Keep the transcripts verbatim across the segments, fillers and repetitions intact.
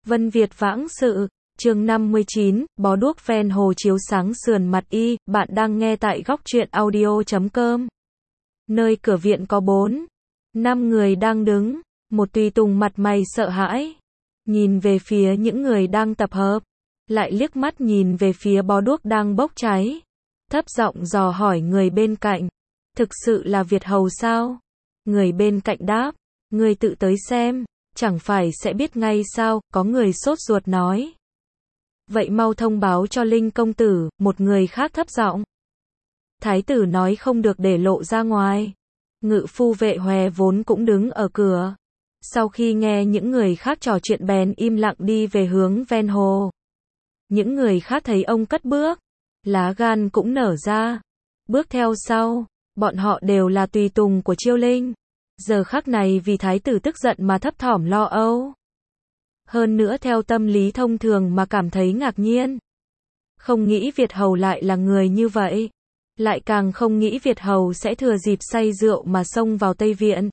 Vân Việt vãng sự, chương năm mươi chín, bó đuốc ven hồ chiếu sáng sườn mặt y, bạn đang nghe tại góc truyện audio chấm com. Nơi cửa viện có bốn, năm người đang đứng, một tùy tùng mặt mày sợ hãi, nhìn về phía những người đang tập hợp, lại liếc mắt nhìn về phía bó đuốc đang bốc cháy, thấp giọng dò hỏi người bên cạnh, thực sự là Việt hầu sao? Người bên cạnh đáp, người tự tới xem, chẳng phải sẽ biết ngay sao, có người sốt ruột nói. Vậy mau thông báo cho Linh công tử, một người khác thấp giọng. Thái tử nói không được để lộ ra ngoài. Ngự phu vệ Hòe vốn cũng đứng ở cửa. Sau khi nghe những người khác trò chuyện bèn im lặng đi về hướng ven hồ. Những người khác thấy ông cất bước, lá gan cũng nở ra. Bước theo sau, bọn họ đều là tùy tùng của Chiêu Linh. Giờ khắc này vì thái tử tức giận mà thấp thỏm lo âu. Hơn nữa theo tâm lý thông thường mà cảm thấy ngạc nhiên. Không nghĩ Việt hầu lại là người như vậy. Lại càng không nghĩ Việt hầu sẽ thừa dịp say rượu mà xông vào Tây Viện.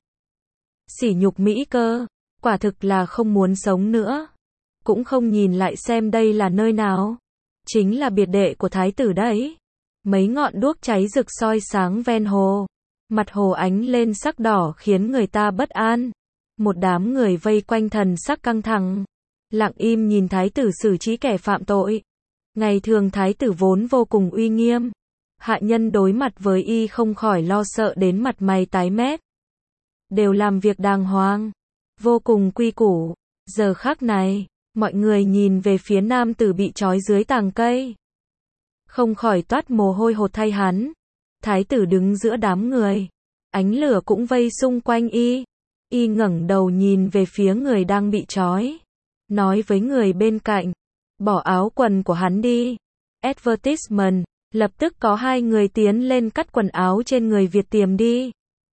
Sỉ nhục Mỹ cơ, quả thực là không muốn sống nữa. Cũng không nhìn lại xem đây là nơi nào. Chính là biệt đệ của thái tử đấy. Mấy ngọn đuốc cháy rực soi sáng ven hồ. Mặt hồ ánh lên sắc đỏ khiến người ta bất an. Một đám người vây quanh thần sắc căng thẳng. Lặng im nhìn thái tử xử trí kẻ phạm tội. Ngày thường thái tử vốn vô cùng uy nghiêm. Hạ nhân đối mặt với y không khỏi lo sợ đến mặt mày tái mét. Đều làm việc đàng hoàng. Vô cùng quy củ. Giờ khắc này, mọi người nhìn về phía nam tử bị trói dưới tàng cây. Không khỏi toát mồ hôi hột thay hắn. Thái tử đứng giữa đám người. Ánh lửa cũng vây xung quanh y. Y ngẩng đầu nhìn về phía người đang bị trói. Nói với người bên cạnh. Bỏ áo quần của hắn đi. Advertisement. Lập tức có hai người tiến lên cắt quần áo trên người Việt Tiềm đi.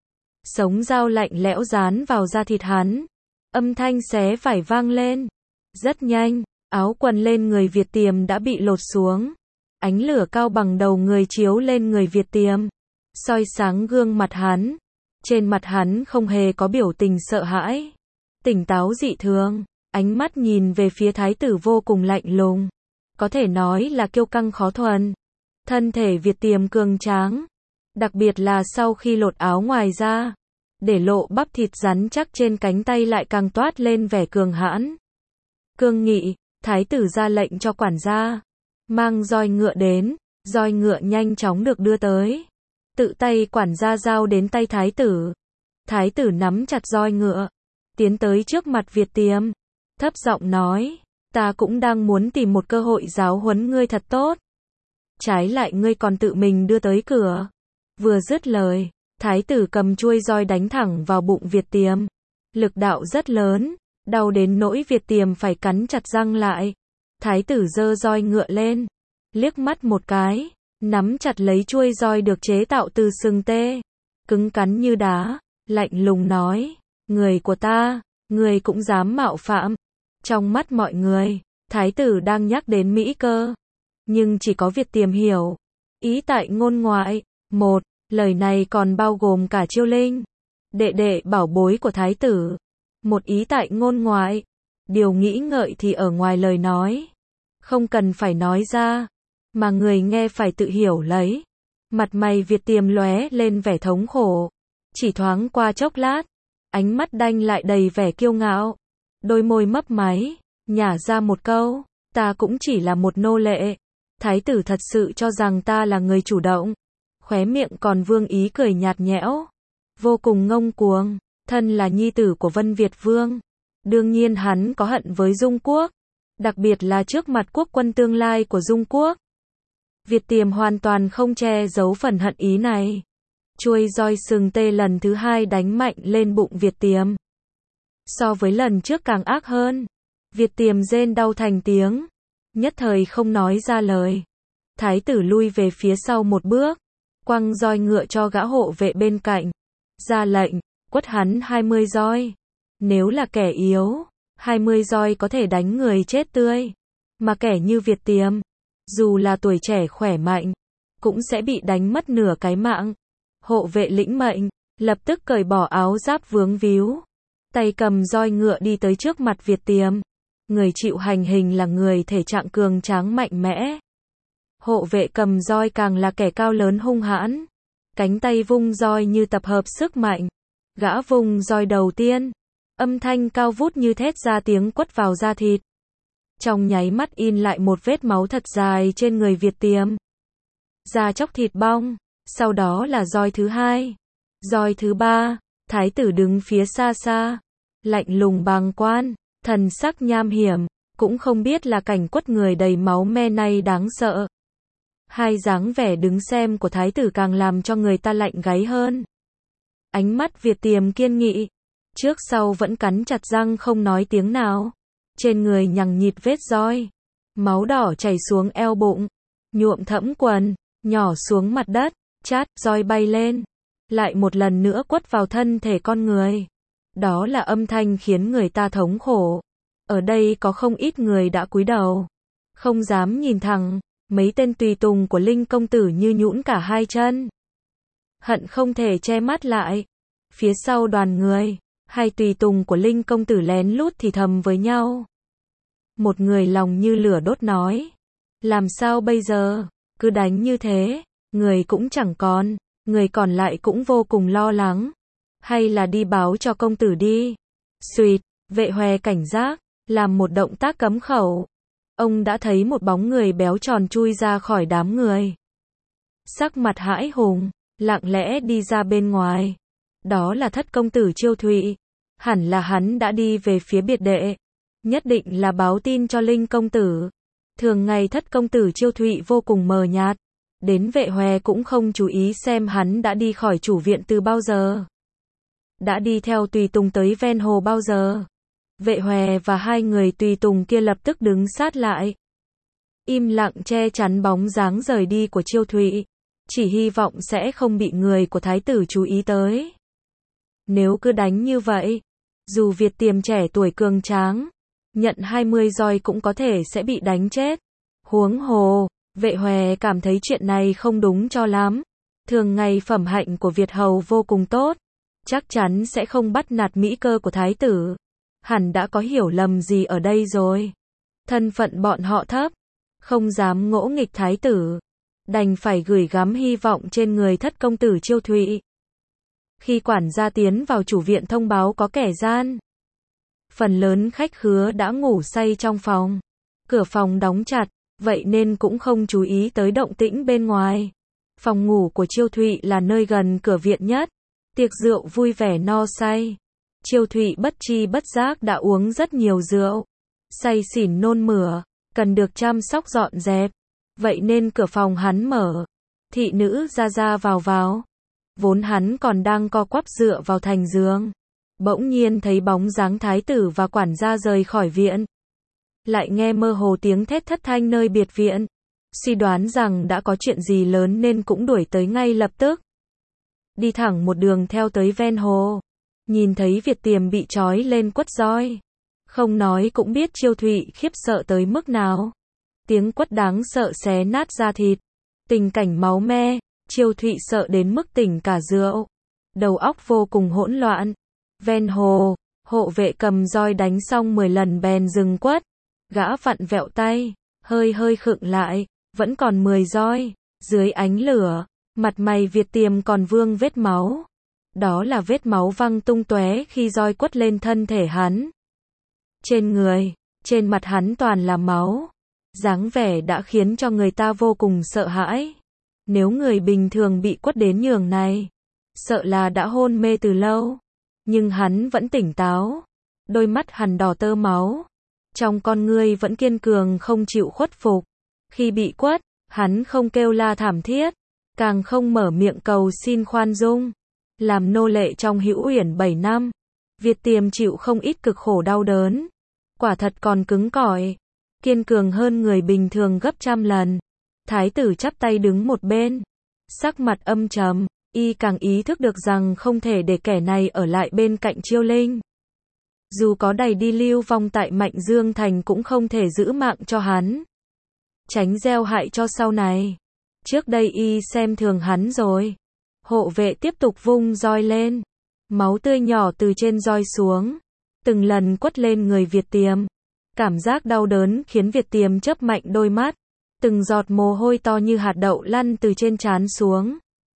Sống dao lạnh lẽo dán vào da thịt hắn. Âm thanh xé vải vang lên. Rất nhanh, áo quần lên người Việt Tiềm đã bị lột xuống. Ánh lửa cao bằng đầu người chiếu lên người Việt Tiềm. Soi sáng gương mặt hắn. Trên mặt hắn không hề có biểu tình sợ hãi. Tỉnh táo dị thường. Ánh mắt nhìn về phía thái tử vô cùng lạnh lùng. Có thể nói là kiêu căng khó thuần. Thân thể Việt Tiềm cường tráng. Đặc biệt là sau khi lột áo ngoài ra. Để lộ bắp thịt rắn chắc trên cánh tay lại càng toát lên vẻ cường hãn. Cương nghị, thái tử ra lệnh cho quản gia. Mang roi ngựa đến. Roi ngựa nhanh chóng được đưa tới. Tự tay quản gia giao đến tay thái tử. Thái tử nắm chặt roi ngựa. Tiến tới trước mặt Việt Tiềm. Thấp giọng nói. Ta cũng đang muốn tìm một cơ hội giáo huấn ngươi thật tốt. Trái lại ngươi còn tự mình đưa tới cửa. Vừa dứt lời. Thái tử cầm chuôi roi đánh thẳng vào bụng Việt Tiềm. Lực đạo rất lớn. Đau đến nỗi Việt Tiềm phải cắn chặt răng lại. Thái tử giơ roi ngựa lên. Liếc mắt một cái. Nắm chặt lấy chuôi roi được chế tạo từ sừng tê. Cứng cắn như đá. Lạnh lùng nói. Người của ta. Người cũng dám mạo phạm. Trong mắt mọi người. Thái tử đang nhắc đến Mỹ cơ. Nhưng chỉ có Việt Tiềm hiểu. Ý tại ngôn ngoại. Một. Lời này còn bao gồm cả Chiêu Linh. Đệ đệ bảo bối của thái tử. Một ý tại ngôn ngoại. Điều nghĩ ngợi thì ở ngoài lời nói. Không cần phải nói ra. Mà người nghe phải tự hiểu lấy. Mặt mày Việt Tiềm lóe lên vẻ thống khổ. Chỉ thoáng qua chốc lát. Ánh mắt đanh lại đầy vẻ kiêu ngạo. Đôi môi mấp máy. Nhả ra một câu. Ta cũng chỉ là một nô lệ. Thái tử thật sự cho rằng ta là người chủ động. Khóe miệng còn vương ý cười nhạt nhẽo. Vô cùng ngông cuồng. Thân là nhi tử của Vân Việt Vương. Đương nhiên hắn có hận với Dung Quốc. Đặc biệt là trước mặt quốc quân tương lai của Dung Quốc. Việt Tiềm hoàn toàn không che giấu phần hận ý này. Chuôi roi sừng tê lần thứ hai đánh mạnh lên bụng Việt Tiềm. So với lần trước càng ác hơn. Việt Tiềm rên đau thành tiếng. Nhất thời không nói ra lời. Thái tử lui về phía sau một bước. Quăng roi ngựa cho gã hộ vệ bên cạnh. Ra lệnh, quất hắn hai mươi roi. Nếu là kẻ yếu, hai mươi roi có thể đánh người chết tươi. Mà kẻ như Việt Tiềm, dù là tuổi trẻ khỏe mạnh, cũng sẽ bị đánh mất nửa cái mạng. Hộ vệ lĩnh mệnh, lập tức cởi bỏ áo giáp vướng víu. Tay cầm roi ngựa đi tới trước mặt Việt Tiềm. người chịu hành hình là người thể trạng cường tráng mạnh mẽ. Hộ vệ cầm roi càng là kẻ cao lớn hung hãn. Cánh tay vung roi như tập hợp sức mạnh. Gã vung roi đầu tiên. Âm thanh cao vút như thét ra tiếng quất vào da thịt. Trong nháy mắt in lại một vết máu thật dài trên người Việt Tiềm. Da chóc thịt bong. Sau đó là roi thứ hai. Roi thứ ba. Thái tử đứng phía xa xa. Lạnh lùng bàng quan. Thần sắc nham hiểm. Cũng không biết là cảnh quất người đầy máu me này đáng sợ. Hai dáng vẻ đứng xem của thái tử càng làm cho người ta lạnh gáy hơn. Ánh mắt Việt Tiềm kiên nghị. Trước sau vẫn cắn chặt răng không nói tiếng nào. Trên người nhằng nhịt vết roi. Máu đỏ chảy xuống eo bụng. Nhuộm thẫm quần. Nhỏ xuống mặt đất. Chát, roi bay lên. Lại một lần nữa quất vào thân thể con người. Đó là âm thanh khiến người ta thống khổ. Ở đây có không ít người đã cúi đầu. Không dám nhìn thẳng. Mấy tên tùy tùng của Linh công tử như nhũn cả hai chân. Hận không thể che mắt lại. Phía sau đoàn người, hai tùy tùng của Linh công tử lén lút thì thầm với nhau. Một người lòng như lửa đốt nói. Làm sao bây giờ? Cứ đánh như thế, người cũng chẳng còn, người còn lại cũng vô cùng lo lắng. Hay là đi báo cho công tử đi. Xuỵt, vệ hòe cảnh giác, làm một động tác cấm khẩu. Ông đã thấy một bóng người béo tròn chui ra khỏi đám người. Sắc mặt hãi hùng, lặng lẽ đi ra bên ngoài. Đó là thất công tử Chiêu Thụy. Hẳn là hắn đã đi về phía biệt đệ. Nhất định là báo tin cho Linh công tử. Thường ngày thất công tử Chiêu Thụy vô cùng mờ nhạt. Đến vệ hòe cũng không chú ý xem hắn đã đi khỏi chủ viện từ bao giờ. Đã đi theo tùy tùng tới ven hồ bao giờ. Vệ hòe và hai người tùy tùng kia lập tức đứng sát lại. Im lặng che chắn bóng dáng rời đi của Chiêu Thụy. Chỉ hy vọng sẽ không bị người của thái tử chú ý tới. Nếu cứ đánh như vậy, dù Việt Tiềm trẻ tuổi cường tráng, nhận hai mươi roi cũng có thể sẽ bị đánh chết. Huống hồ, vệ hòe cảm thấy chuyện này không đúng cho lắm. Thường ngày phẩm hạnh của Việt hầu vô cùng tốt. Chắc chắn sẽ không bắt nạt mỹ cơ của thái tử. Hẳn đã có hiểu lầm gì ở đây rồi. Thân phận bọn họ thấp, không dám ngỗ nghịch thái tử. Đành phải gửi gắm hy vọng trên người thất công tử Chiêu Thụy. Khi quản gia tiến vào chủ viện thông báo có kẻ gian. Phần lớn khách khứa đã ngủ say trong phòng. Cửa phòng đóng chặt, vậy nên cũng không chú ý tới động tĩnh bên ngoài. Phòng ngủ của Chiêu Thụy là nơi gần cửa viện nhất. Tiệc rượu vui vẻ no say. Chiêu Thụy bất chi bất giác đã uống rất nhiều rượu. Say xỉn nôn mửa, cần được chăm sóc dọn dẹp. Vậy nên cửa phòng hắn mở. Thị nữ ra ra vào vào. Vốn hắn còn đang co quắp dựa vào thành giường. Bỗng nhiên thấy bóng dáng thái tử và quản gia rời khỏi viện. Lại nghe mơ hồ tiếng thét thất thanh nơi biệt viện. Suy đoán rằng đã có chuyện gì lớn nên cũng đuổi tới ngay lập tức. Đi thẳng một đường theo tới ven hồ. Nhìn thấy Việt Tiềm bị trói lên quất roi. Không nói cũng biết Chiêu Thụy khiếp sợ tới mức nào. Tiếng quất đáng sợ xé nát da thịt. Tình cảnh máu me, Chiêu Thụy sợ đến mức tỉnh cả rượu. Đầu óc vô cùng hỗn loạn. Ven hồ, hộ vệ cầm roi đánh xong mười lần bèn dừng quất. Gã vặn vẹo tay, hơi hơi khựng lại, vẫn còn mười roi. Dưới ánh lửa, mặt mày Việt Tiềm còn vương vết máu. Đó là vết máu văng tung tóe khi roi quất lên thân thể hắn. Trên người, trên mặt hắn toàn là máu. Dáng vẻ đã khiến cho người ta vô cùng sợ hãi. Nếu người bình thường bị quất đến nhường này, sợ là đã hôn mê từ lâu. Nhưng hắn vẫn tỉnh táo. Đôi mắt hắn đỏ tơ máu. Trong con ngươi vẫn kiên cường không chịu khuất phục. Khi bị quất, hắn không kêu la thảm thiết. Càng không mở miệng cầu xin khoan dung. Làm nô lệ trong Hữu Uyển bảy năm. Việt Tiềm chịu không ít cực khổ đau đớn. Quả thật còn cứng cỏi. Kiên cường hơn người bình thường gấp trăm lần. Thái tử chắp tay đứng một bên. Sắc mặt âm trầm. Y càng ý thức được rằng không thể để kẻ này ở lại bên cạnh Chiêu Linh. Dù có đày đi lưu vong tại Mạnh Dương Thành cũng không thể giữ mạng cho hắn. Tránh gieo hại cho sau này. Trước đây y xem thường hắn rồi. Hộ vệ tiếp tục vung roi lên. Máu tươi nhỏ từ trên roi xuống. Từng lần quất lên người Việt Tiềm. Cảm giác đau đớn khiến Việt Tiềm chớp mạnh đôi mắt. Từng giọt mồ hôi to như hạt đậu lăn từ trên trán xuống.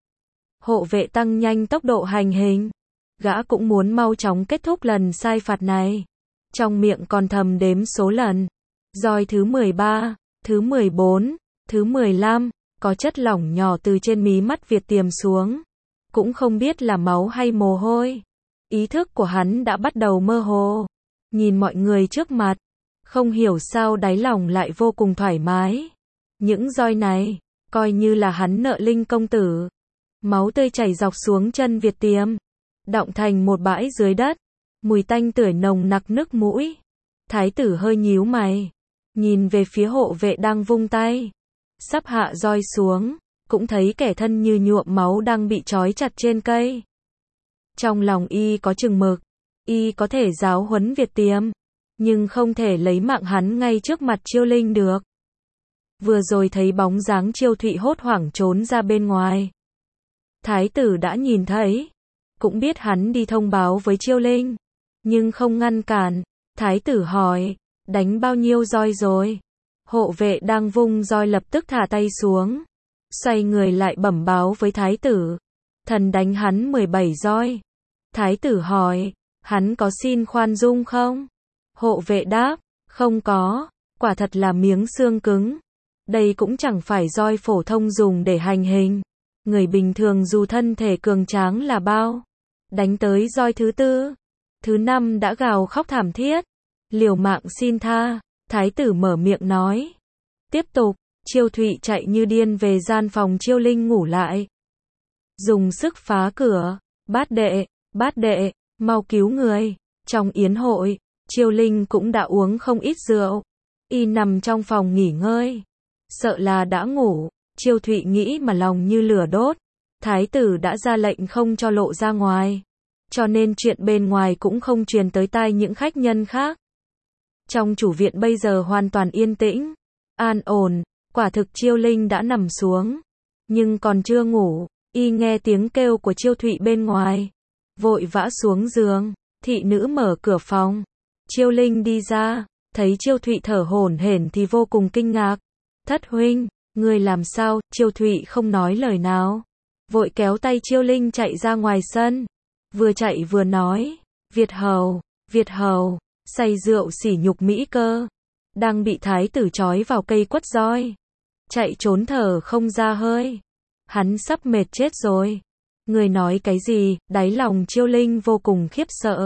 Hộ vệ tăng nhanh tốc độ hành hình. Gã cũng muốn mau chóng kết thúc lần sai phạt này. Trong miệng còn thầm đếm số lần. Roi thứ mười ba, thứ mười bốn, thứ mười lăm, có chất lỏng nhỏ từ trên mí mắt Việt Tiềm xuống. Cũng không biết là máu hay mồ hôi. Ý thức của hắn đã bắt đầu mơ hồ. Nhìn mọi người trước mặt. Không hiểu sao đáy lòng lại vô cùng thoải mái. Những roi này, coi như là hắn nợ Linh công tử. Máu tươi chảy dọc xuống chân Việt Tiềm. Đọng thành một bãi dưới đất. Mùi tanh tưởi nồng nặc nức mũi. Thái tử hơi nhíu mày. Nhìn về phía hộ vệ đang vung tay. Sắp hạ roi xuống. Cũng thấy kẻ thân như nhuộm máu đang bị trói chặt trên cây. Trong lòng y có chừng mực. Y có thể giáo huấn Việt Tiềm. Nhưng không thể lấy mạng hắn ngay trước mặt Chiêu Linh được. Vừa rồi thấy bóng dáng Chiêu Thụy hốt hoảng trốn ra bên ngoài. Thái tử đã nhìn thấy. Cũng biết hắn đi thông báo với Chiêu Linh. Nhưng không ngăn cản. Thái tử hỏi. Đánh bao nhiêu roi rồi? Hộ vệ đang vung roi lập tức thả tay xuống. Xoay người lại bẩm báo với thái tử. Thần đánh hắn mười bảy roi. Thái tử hỏi. Hắn có xin khoan dung không? Hộ vệ đáp. Không có. Quả thật là miếng xương cứng. Đây cũng chẳng phải roi phổ thông dùng để hành hình. Người bình thường dù thân thể cường tráng là bao. Đánh tới roi thứ tư. Thứ năm đã gào khóc thảm thiết. Liều mạng xin tha. Thái tử mở miệng nói. Tiếp tục. Chiêu Thụy chạy như điên về gian phòng Chiêu Linh ngủ lại. Dùng sức phá cửa. Bát đệ, bát đệ, mau cứu người. Trong yến hội, Chiêu Linh cũng đã uống không ít rượu. Y nằm trong phòng nghỉ ngơi. Sợ là đã ngủ. Chiêu Thụy nghĩ mà lòng như lửa đốt. Thái tử đã ra lệnh không cho lộ ra ngoài. Cho nên chuyện bên ngoài cũng không truyền tới tai những khách nhân khác. Trong chủ viện bây giờ hoàn toàn yên tĩnh. An ổn. Quả thực Chiêu Linh đã nằm xuống. Nhưng còn chưa ngủ. Y nghe tiếng kêu của Chiêu Thụy bên ngoài. Vội vã xuống giường. Thị nữ mở cửa phòng. Chiêu Linh đi ra. Thấy Chiêu Thụy thở hổn hển thì vô cùng kinh ngạc. Thất huynh, người làm sao? Chiêu Thụy không nói lời nào. Vội kéo tay Chiêu Linh chạy ra ngoài sân. Vừa chạy vừa nói. Việt hầu, Việt hầu, say rượu sỉ nhục Mỹ cơ. Đang bị thái tử trói vào cây quất roi. Chạy trốn thở không ra hơi. Hắn sắp mệt chết rồi. Người nói cái gì? Đáy lòng Chiêu Linh vô cùng khiếp sợ.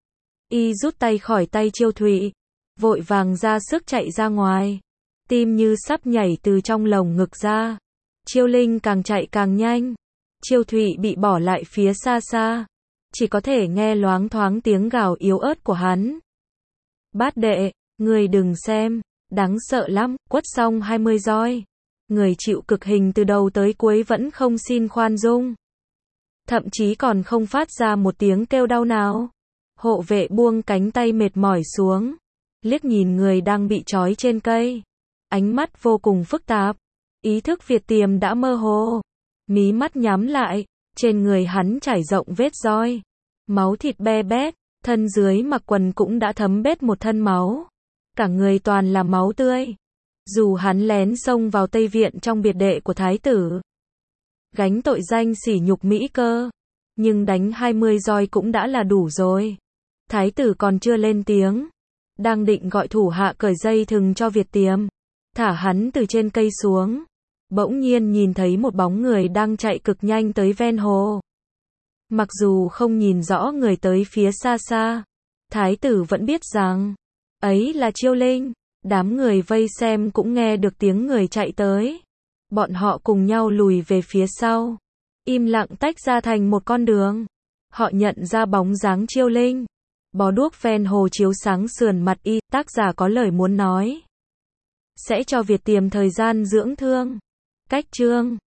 Y rút tay khỏi tay Chiêu Thụy. Vội vàng ra sức chạy ra ngoài. Tim như sắp nhảy từ trong lồng ngực ra. Chiêu Linh càng chạy càng nhanh. Chiêu Thụy bị bỏ lại phía xa xa. Chỉ có thể nghe loáng thoáng tiếng gào yếu ớt của hắn. Bát đệ, người đừng xem. Đáng sợ lắm. Quất xong hai mươi roi. Người chịu cực hình từ đầu tới cuối vẫn không xin khoan dung. Thậm chí còn không phát ra một tiếng kêu đau nào. Hộ vệ buông cánh tay mệt mỏi xuống. Liếc nhìn người đang bị trói trên cây. Ánh mắt vô cùng phức tạp. Ý thức Việt Tiềm đã mơ hồ. Mí mắt nhắm lại. Trên người hắn trải rộng vết roi. Máu thịt be bét. Thân dưới mặc quần cũng đã thấm bết một thân máu. Cả người toàn là máu tươi. Dù hắn lén xông vào Tây Viện trong biệt đệ của thái tử. Gánh tội danh sỉ nhục Mỹ cơ. Nhưng đánh hai mươi roi cũng đã là đủ rồi. Thái tử còn chưa lên tiếng. Đang định gọi thủ hạ cởi dây thừng cho Việt Tiềm. Thả hắn từ trên cây xuống. Bỗng nhiên nhìn thấy một bóng người đang chạy cực nhanh tới ven hồ. Mặc dù không nhìn rõ người tới phía xa xa. Thái tử vẫn biết rằng. Ấy là Chiêu Linh. Đám người vây xem cũng nghe được tiếng người chạy tới. Bọn họ cùng nhau lùi về phía sau. Im lặng tách ra thành một con đường. Họ nhận ra bóng dáng Chiêu Linh. Bó đuốc ven hồ chiếu sáng sườn mặt y. Tác giả có lời muốn nói. Sẽ cho Việt Tiềm thời gian dưỡng thương. Cách chương